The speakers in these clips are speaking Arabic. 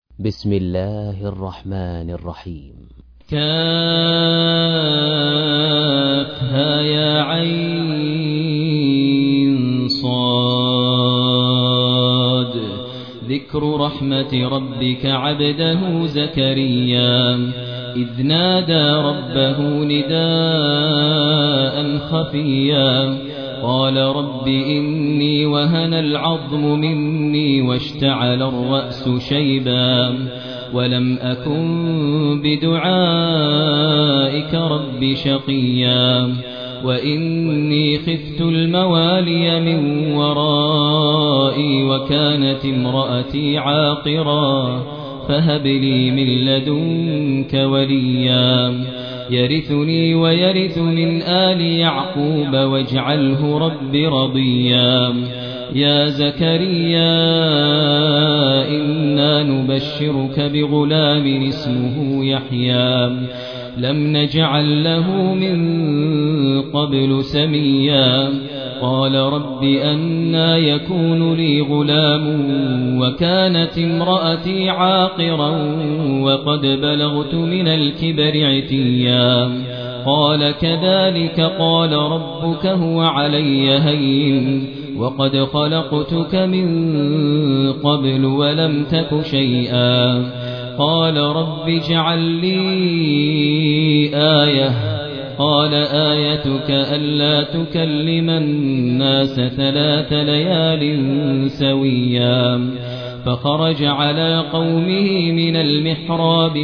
بسم الله الرحمن الرحيم. كافها يا عين صاد. ذكر رحمة ربك عبده زكريا إذ نادى ربه نداء خفيا قال رب إني وهن العظم مني واشتعل الرأس شيبا ولم أكن بدعائك رب شقيا وإني خفت الموالي من ورائي وكانت امرأتي عاقرا فهب لي من لدنك وليا يرثني ويرث من آل يعقوب واجعله رب رضيا. يا زكريا إنا نبشرك بغلام اسمه يحيى لم نجعل له من قبل سميا قال رب أنى يكون لي غلام وكانت امرأتي عاقرا وقد بلغت من الكبر عتيا قال كذلك قال ربك هو علي هين وقد خلقتك من قبل ولم تك شيئا قال رب اجعل لي آية قال آيتك ألا تكلم الناس 3 ليال سويا فخرج على قومه من المحراب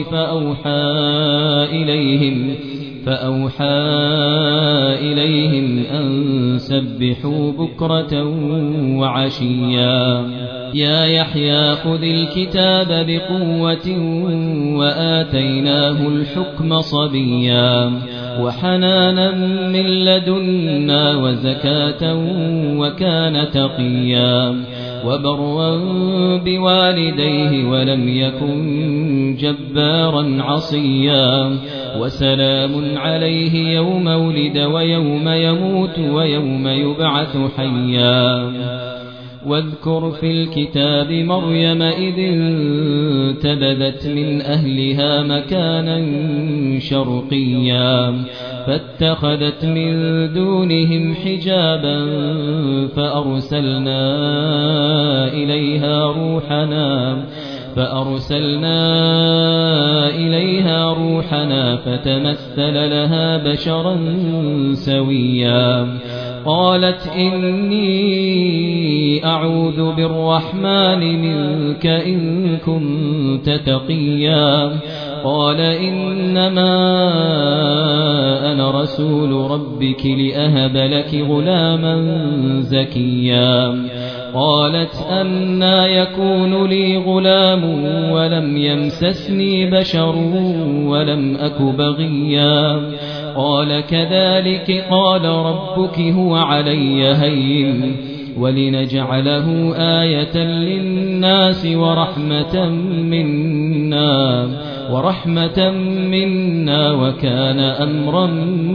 فأوحى إليهم أن سبحوا بكرة وعشيا. يا يحيى خذ الكتاب بقوة وآتيناه الحكم صبيا وحنانا من لدنا وزكاة وكان تقيا وبرا بوالديه ولم يكن جبارا عصيا وسلام عليه يوم ولد ويوم يموت ويوم يبعث حيا. واذكر في الكتاب مريم إذ انتبذت من أهلها مكانا شرقيا فاتخذت من دونهم حجابا فأرسلنا إليها روحنا فتمثل لها بشرا سويا قالت إني أعوذ بالرحمن منك إن كنت تقيا قال إنما أنا رسول ربك لأهب لك غلاما زكيا قالت أنى يكون لي غلام ولم يمسسني بشر ولم أك بغيا قال كذلك قال ربك هو علي هين ولنجعله آية للناس ورحمة منا وكان أمرا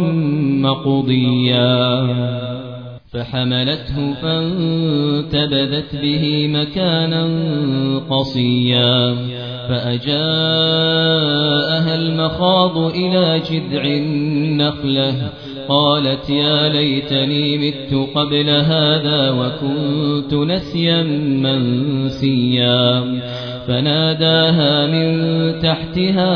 مقضيا. فحملته فانتبذت به مكانا قصيا فأجاءها المخاض إلى جذع النخلة قالت يا ليتني مت قبل هذا وكنت نسيا منسيا فناداها من تحتها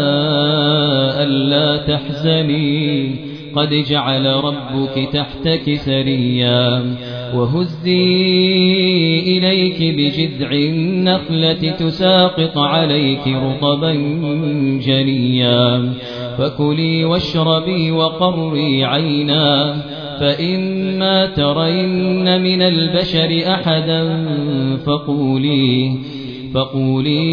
ألا تحزني قد جعل ربك تحتك سريا وهزي إليك بجذع النخلة تساقط عليك رطبا جنيا فكلي واشربي وقري عينا فإما ترين من البشر أحدا فقولي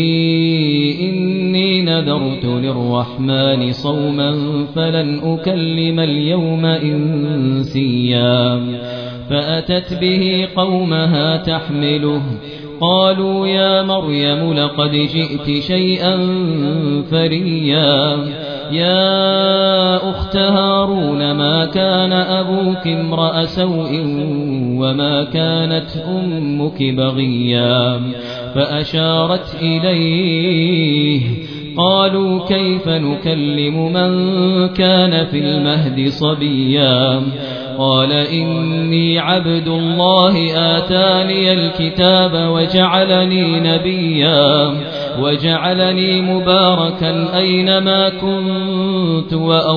إني نذرت للرحمن صوما فلن أكلم اليوم إنسيا فأتت به قومها تحمله قالوا يا مريم لقد جئت شيئا فريا يا أخت هارون ما كان أبوك امرأ سوء وما كانت أمك بغيا فأشارت إليه. قالوا كيف نكلم من كان في المهد صبيا قال إني عبد الله آتاني الكتاب وجعلني نبيا وجعلني مباركا أينما كنت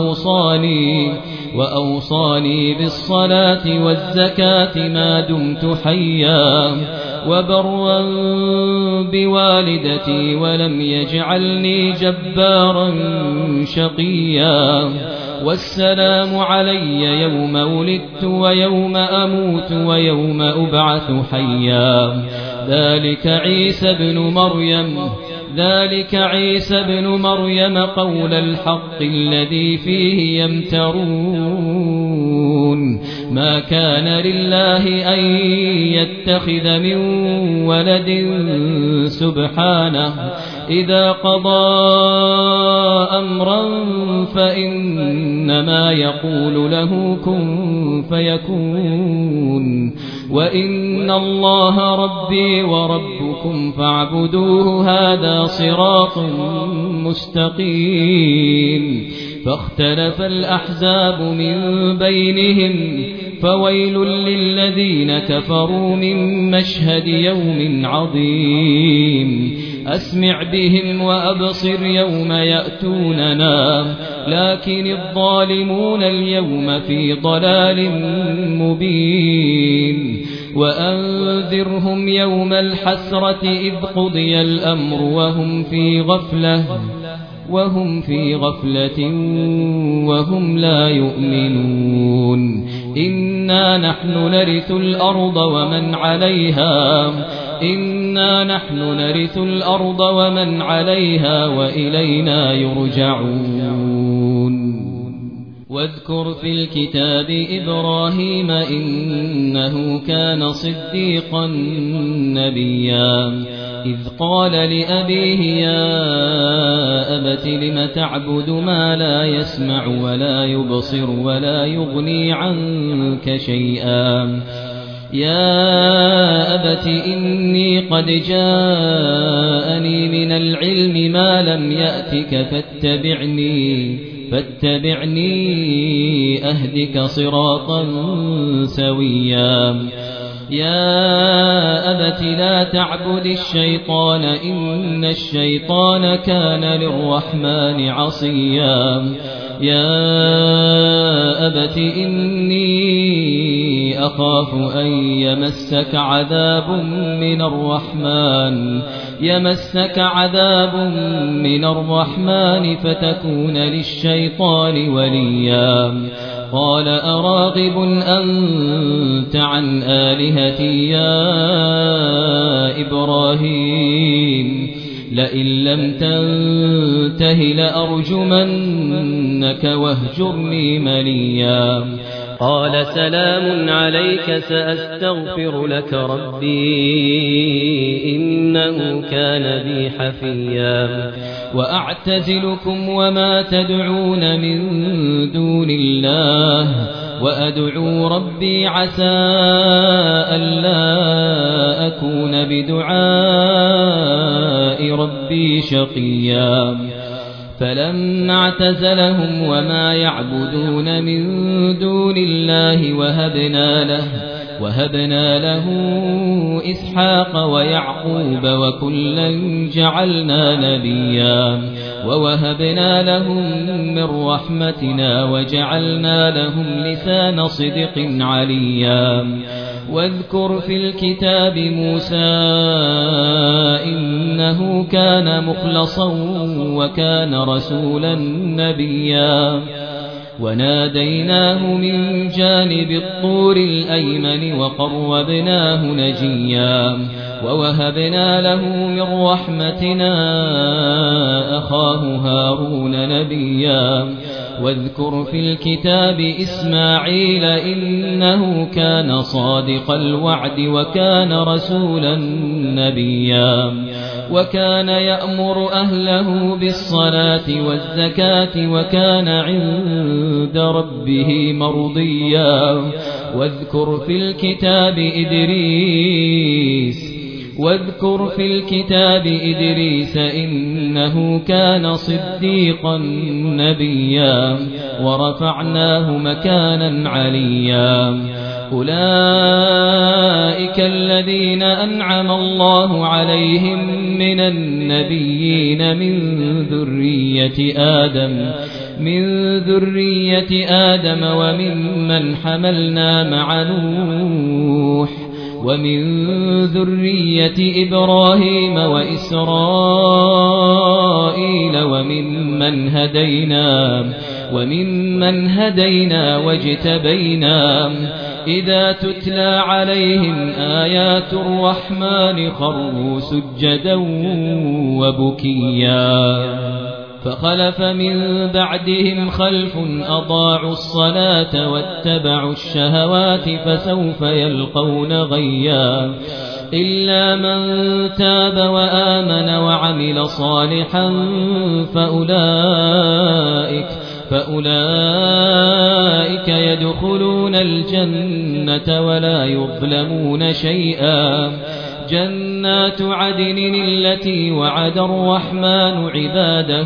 وأوصاني بالصلاة والزكاة ما دمت حيا وبرا بوالدتي ولم يجعلني جبارا شقيا والسلام علي يوم ولدت ويوم أموت ويوم أبعث حيا ذلك عيسى بن مريم قول الحق الذي فيه يمترون ما كان لله أن يتخذ من ولد سبحانه إذا قضى أمرا فإنما يقول له كن فيكون وإن الله ربي وربكم فاعبدوه هذا صراط مستقيم. فاختلف الأحزاب من بينهم فويل للذين كفروا من مشهد يوم عظيم. أسمع بهم وأبصر يوم يأتوننا لكن الظالمون اليوم في ضلال مبين. وأنذرهم يوم الحسرة إذ قضي الأمر وهم في غفلة وهم لا يؤمنون. إنا نحن نرث الأرض ومن عليها وإلينا يرجعون. واذكر في الكتاب إبراهيم إنه كان صديقا نبيا إذ قال لأبيه يا أبت لم تعبد ما لا يسمع ولا يبصر ولا يغني عنك شيئا يا أبت إني قد جاءني من العلم ما لم يأتك فاتبعني أهدك صراطا سويا يا أبت لا تعبد الشيطان إن الشيطان كان للرحمن عصيا يا أبت إني أخاف أن يمسك عذاب من الرحمن فتكون للشيطان وليا قال أراغب أنت عن آلهتي يا إبراهيم لئن لم تنته لأرجمنك واهجرني مليا قال سلام عليك سأستغفر لك ربي إنه كان بي حفيا وأعتزلكم وما تدعون من دون الله وأدعو ربي عسى ألا أكون بدعاء ربي شقيا فلما اعتزلهم وما يعبدون من دون الله وهبنا له إسحاق ويعقوب وكلا جعلنا نبيا ووهبنا لهم من رحمتنا وجعلنا لهم لسان صدق عليا واذكر في الكتاب موسى إنه كان مخلصا وكان رسولا نبيا وناديناه من جانب الطور الأيمن وقربناه نجيا ووهبنا له من رحمتنا أخاه هارون نبيا واذكر في الكتاب إسماعيل إنه كان صادق الوعد وكان رسولا نبيا وكان يأمر أهله بالصلاة والزكاة وكان عند ربه مرضيا واذكر في الكتاب إدريس واذكر في الكتاب إدريس إنه كان صديقا نبيا ورفعناه مكانا عليا أولئك الذين أنعم الله عليهم من النبيين من ذرية آدم وممن حملنا مع نوح ومن ذرية إبراهيم وإسرائيل وممن هدينا واجتبينا إذا تتلى عليهم آيات الرحمن خروا سجدا وبكيا فخلف من بعدهم خلف أضاعوا الصلاة واتبعوا الشهوات فسوف يلقون غيا إلا من تاب وآمن وعمل صالحا فأولئك يدخلون الجنة ولا يظلمون شيئا جنات عدن التي وعد الرحمن عباده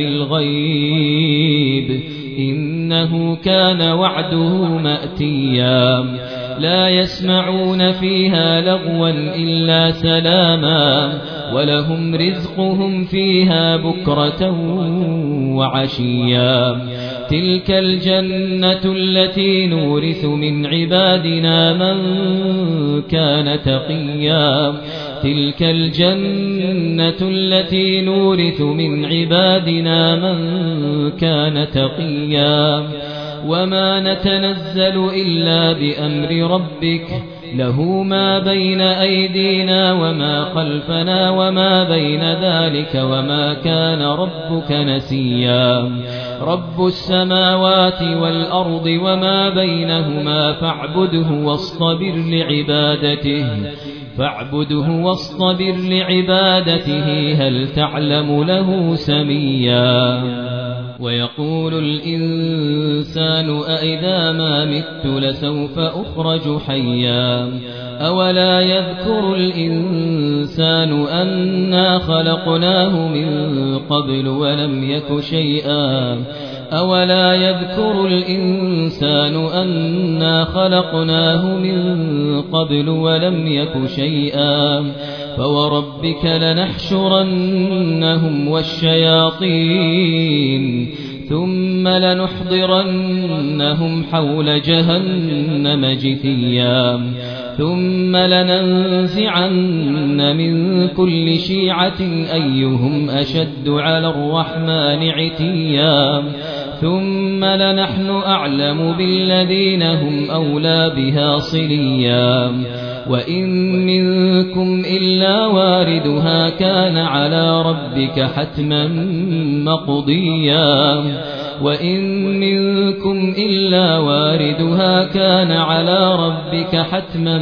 بالغيب إنه كان وعده مأتيا لا يسمعون فيها لغوا إلا سلاما ولهم رزقهم فيها بكرة وعشيا تلك الجنة التي نورث من عبادنا من كان تقيا تلك الجنة التي نورث من عبادنا من كان تقيا وما نتنزل إلا بأمر ربك له ما بين أيدينا وما خلفنا وما بين ذلك وما كان ربك نسيا رب السماوات والأرض وما بينهما فاعبده واصطبر لعبادته هل تعلم له سميا ويقول الإنسان أإذا ما مت لسوف أخرج حيا أولا يذكر الإنسان أنا خلقناه من قبل ولم يك شيئا أولا يذكر الإنسان أنا خلقناه من قبل ولم يك شيئا فوربك لنحشرنهم والشياطين ثم لنحضرنهم حول جهنم جثيا ثم لننزعن من كل شيعة أيهم أشد على الرحمن عتيا ثم لنحن أعلم بالذين هم أولى بها صليا وإن منكم إلا واردها كان على ربك حتما مقضيا وإن منكم إلا واردها كان على ربك حتما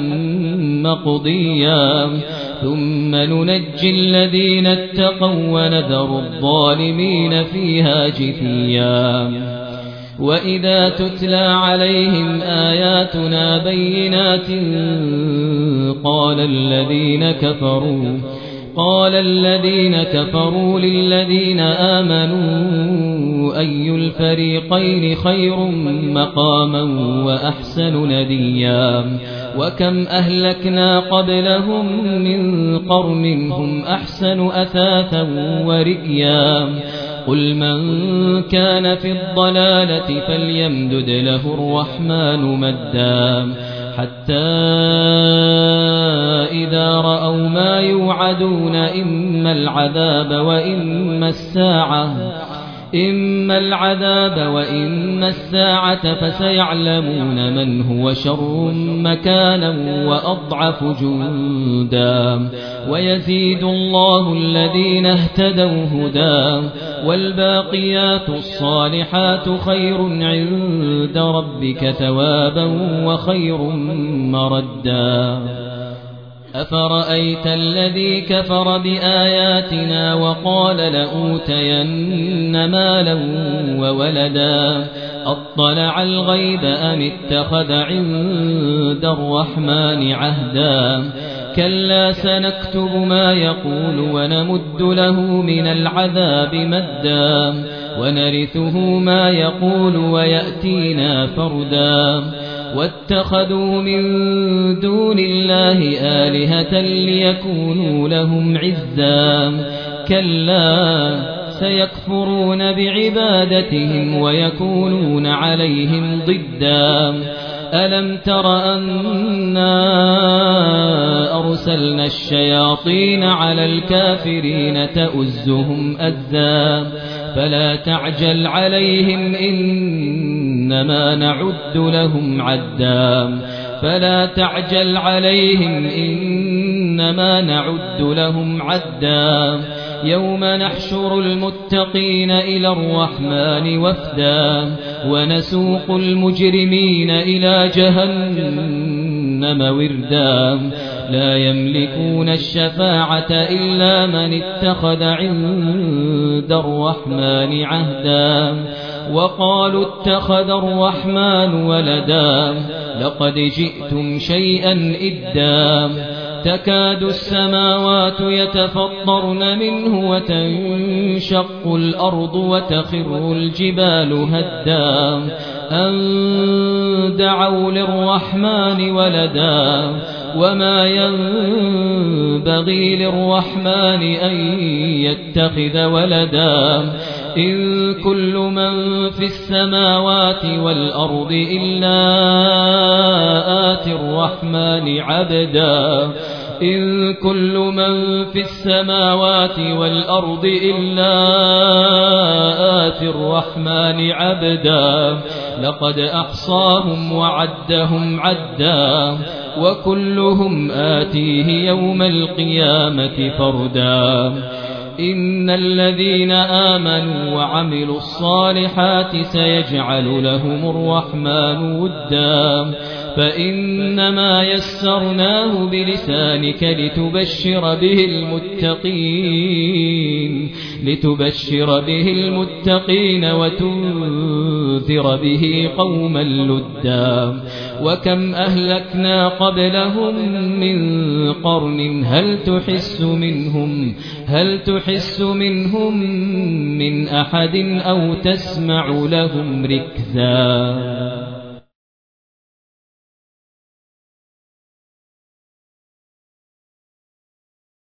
مقضيا ثم ننجي الذين اتقوا ونذر الظالمين فيها جثيا وإذا تتلى عليهم آياتنا بينات قال الذين كفروا للذين آمنوا أي الفريقين خير مقاما وأحسن نديا وكم أهلكنا قبلهم من قرن هم أحسن أثاثا ورئيا قل من كان في الضلالة فليمدد له الرحمن مدا حتى إذا رأوا ما يوعدون إما العذاب وإما الساعة فسيعلمون من هو شر مكانا وأضعف جندا ويزيد الله الذين اهتدوا هدى والباقيات الصالحات خير عند ربك ثوابا وخير مردا أفرأيت الذي كفر بآياتنا وقال لأوتين مالا وولدا أطلع الغيب أم اتخذ عند الرحمن عهدا كلا سنكتب ما يقول ونمد له من العذاب مدا ونرثه ما يقول ويأتينا فردا واتخذوا من دون الله آلهة ليكونوا لهم عزا كلا سيكفرون بعبادتهم ويكونون عليهم ضدا ألم تر أنا أرسلنا الشياطين على الكافرين تؤزهم أزا فلا تعجل عليهم إنما نعد لهم عدا فلا تعجل عليهم إنما نعد لهم عدا يوم نحشر المتقين إلى الرحمن وفدا ونسوق المجرمين إلى جهنم وردا لا يملكون الشفاعة إلا من اتخذ عند الرحمن عهدا وقالوا اتخذ الرحمن ولدا لقد جئتم شيئا إدا تكاد السماوات يتفطرن منه وتنشق الأرض وتخر الجبال هدا أن دعوا للرحمن ولدا وما ينبغي للرحمن أن يتخذ ولدا إن كل من في السماوات والأرض إلا آتي الرحمن عبدا إن كل من في السماوات والأرض إلا آتي الرحمن عبدا لقد أحصاهم وعدهم عدا وكلهم آتيه يوم القيامة فردا إن الذين آمنوا وعملوا الصالحات سيجعل لهم الرحمن ودا فإنما يسرناه بلسانك لتبشر به المتقين وتنذر به قوما لدا وكم أهلكنا قبلهم من قرن هل تحس منهم من أحد أو تسمع لهم ركزا